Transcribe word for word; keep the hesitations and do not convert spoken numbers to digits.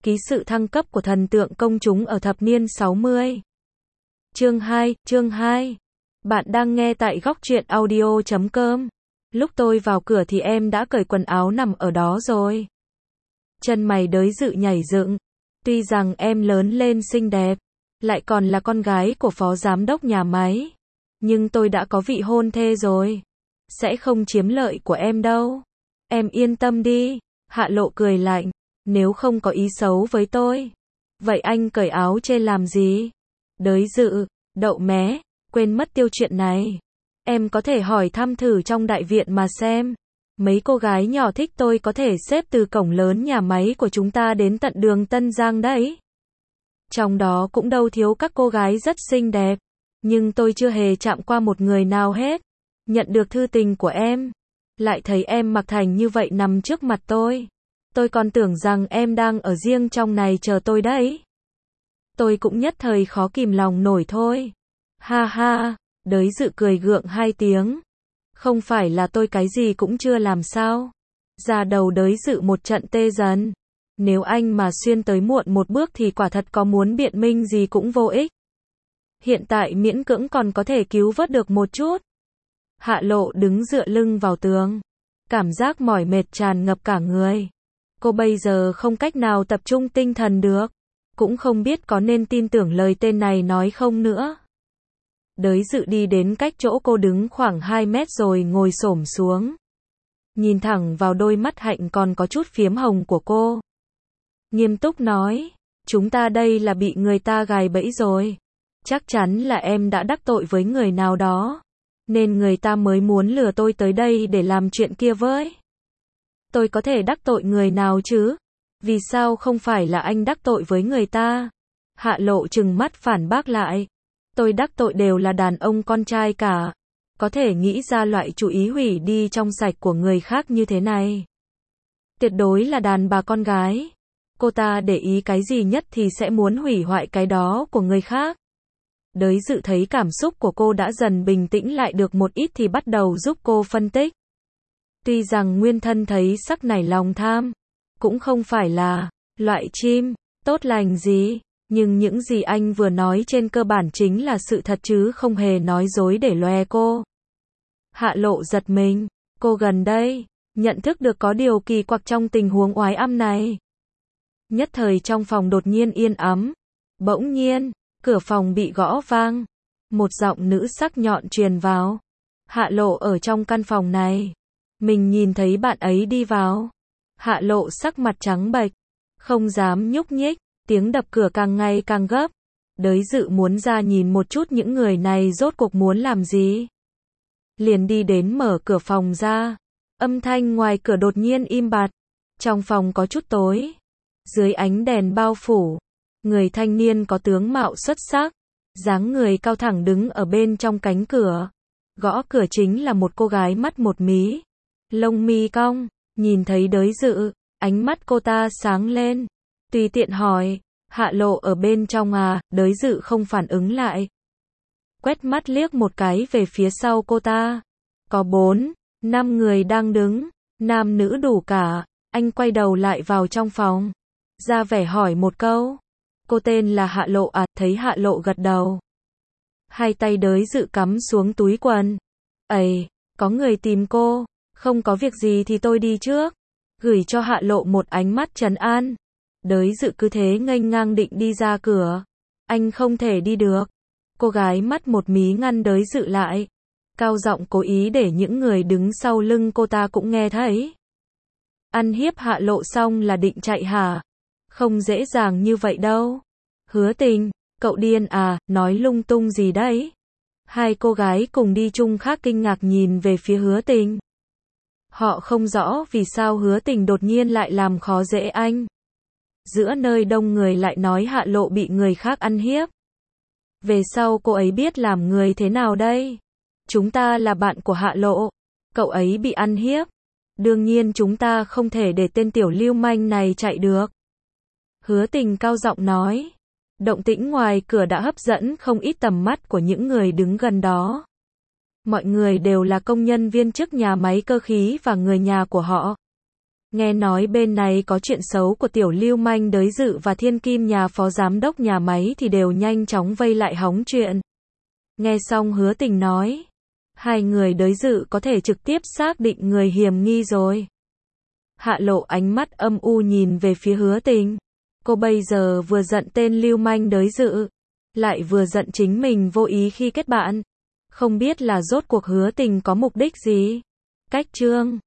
ký sự thăng cấp của thần tượng công chúng ở thập niên sáu mươi. Chương hai, chương hai. Bạn đang nghe tại góc truyện audio chấm com. Lúc tôi vào cửa thì em đã cởi quần áo nằm ở đó rồi. Chân mày đới dự nhảy dựng. Tuy rằng em lớn lên xinh đẹp, lại còn là con gái của phó giám đốc nhà máy, nhưng tôi đã có vị hôn thê rồi. Sẽ không chiếm lợi của em đâu. Em yên tâm đi. Hạ Lộ cười lạnh. Nếu không có ý xấu với tôi, vậy anh cởi áo trên làm gì? Đới dự, đậu mé, quên mất tiêu chuyện này. Em có thể hỏi thăm thử trong đại viện mà xem. Mấy cô gái nhỏ thích tôi có thể xếp từ cổng lớn nhà máy của chúng ta đến tận đường Tân Giang đấy. Trong đó cũng đâu thiếu các cô gái rất xinh đẹp. Nhưng tôi chưa hề chạm qua một người nào hết. Nhận được thư tình của em, lại thấy em mặc thành như vậy nằm trước mặt tôi. Tôi còn tưởng rằng em đang ở riêng trong này chờ tôi đấy. Tôi cũng nhất thời khó kìm lòng nổi thôi. Ha ha, đới dự cười gượng hai tiếng. Không phải là tôi cái gì cũng chưa làm sao. Da đầu đới dự một trận tê dần. Nếu anh mà xuyên tới muộn một bước thì quả thật có muốn biện minh gì cũng vô ích. Hiện tại miễn cưỡng còn có thể cứu vớt được một chút. Hạ Lộ đứng dựa lưng vào tường. Cảm giác mỏi mệt tràn ngập cả người. Cô bây giờ không cách nào tập trung tinh thần được. Cũng không biết có nên tin tưởng lời tên này nói không nữa. Đới dự đi đến cách chỗ cô đứng khoảng hai mét rồi ngồi xổm xuống. Nhìn thẳng vào đôi mắt hạnh còn có chút phiếm hồng của cô. Nghiêm túc nói. Chúng ta đây là bị người ta gài bẫy rồi. Chắc chắn là em đã đắc tội với người nào đó. Nên người ta mới muốn lừa tôi tới đây để làm chuyện kia với. Tôi có thể đắc tội người nào chứ? Vì sao không phải là anh đắc tội với người ta? Hạ Lộ trừng mắt phản bác lại. Tôi đắc tội đều là đàn ông con trai cả. Có thể nghĩ ra loại chủ ý hủy đi trong sạch của người khác như thế này. Tuyệt đối là đàn bà con gái. Cô ta để ý cái gì nhất thì sẽ muốn hủy hoại cái đó của người khác. Đới dự thấy cảm xúc của cô đã dần bình tĩnh lại được một ít thì bắt đầu giúp cô phân tích. Tuy rằng nguyên thân thấy sắc nảy lòng tham, cũng không phải là loại chim tốt lành gì, nhưng những gì anh vừa nói trên cơ bản chính là sự thật chứ không hề nói dối để lòe cô. Hạ Lộ giật mình, cô gần đây nhận thức được có điều kỳ quặc trong tình huống oái âm này. Nhất thời trong phòng đột nhiên yên ắng. Bỗng nhiên, cửa phòng bị gõ vang. Một giọng nữ sắc nhọn truyền vào. Hạ Lộ ở trong căn phòng này. Mình nhìn thấy bạn ấy đi vào. Hạ Lộ sắc mặt trắng bệch, không dám nhúc nhích, tiếng đập cửa càng ngày càng gấp. Đới dự muốn ra nhìn một chút những người này rốt cuộc muốn làm gì. Liền đi đến mở cửa phòng ra. Âm thanh ngoài cửa đột nhiên im bặt. Trong phòng có chút tối. Dưới ánh đèn bao phủ, người thanh niên có tướng mạo xuất sắc, dáng người cao thẳng đứng ở bên trong cánh cửa. Gõ cửa chính là một cô gái mắt một mí, lông mi cong, nhìn thấy đới dự, ánh mắt cô ta sáng lên. Tùy tiện hỏi, Hạ Lộ ở bên trong à? Đới dự không phản ứng lại. Quét mắt liếc một cái về phía sau cô ta. Có bốn, năm người đang đứng, nam nữ đủ cả. Anh quay đầu lại vào trong phòng, ra vẻ hỏi một câu. Cô tên là Hạ Lộ à? Thấy Hạ Lộ gật đầu. Hai tay đới dự cắm xuống túi quần. Ây, có người tìm cô. Không có việc gì thì tôi đi trước. Gửi cho Hạ Lộ một ánh mắt trấn an. Đới dự cứ thế nghênh ngang định đi ra cửa. Anh không thể đi được. Cô gái mắt một mí ngăn đới dự lại. Cao giọng cố ý để những người đứng sau lưng cô ta cũng nghe thấy. Ăn hiếp Hạ Lộ xong là định chạy hả? Không dễ dàng như vậy đâu. Hứa Tình, cậu điên à, nói lung tung gì đấy? Hai cô gái cùng đi chung khác kinh ngạc nhìn về phía Hứa Tình. Họ không rõ vì sao Hứa Tình đột nhiên lại làm khó dễ anh. Giữa nơi đông người lại nói Hạ Lộ bị người khác ăn hiếp. Về sau cô ấy biết làm người thế nào đây? Chúng ta là bạn của Hạ Lộ. Cậu ấy bị ăn hiếp. Đương nhiên chúng ta không thể để tên tiểu lưu manh này chạy được. Hứa Tình cao giọng nói. Động tĩnh ngoài cửa đã hấp dẫn không ít tầm mắt của những người đứng gần đó. Mọi người đều là công nhân viên chức nhà máy cơ khí và người nhà của họ. Nghe nói bên này có chuyện xấu của tiểu lưu manh đới dự và thiên kim nhà phó giám đốc nhà máy thì đều nhanh chóng vây lại hóng chuyện. Nghe xong Hứa Tình nói, hai người đới dự có thể trực tiếp xác định người hiểm nghi rồi. Hạ Lộ ánh mắt âm u nhìn về phía Hứa Tình. Cô bây giờ vừa giận tên lưu manh đới dự, lại vừa giận chính mình vô ý khi kết bạn. Không biết là rốt cuộc Hứa Tình có mục đích gì. Cách chương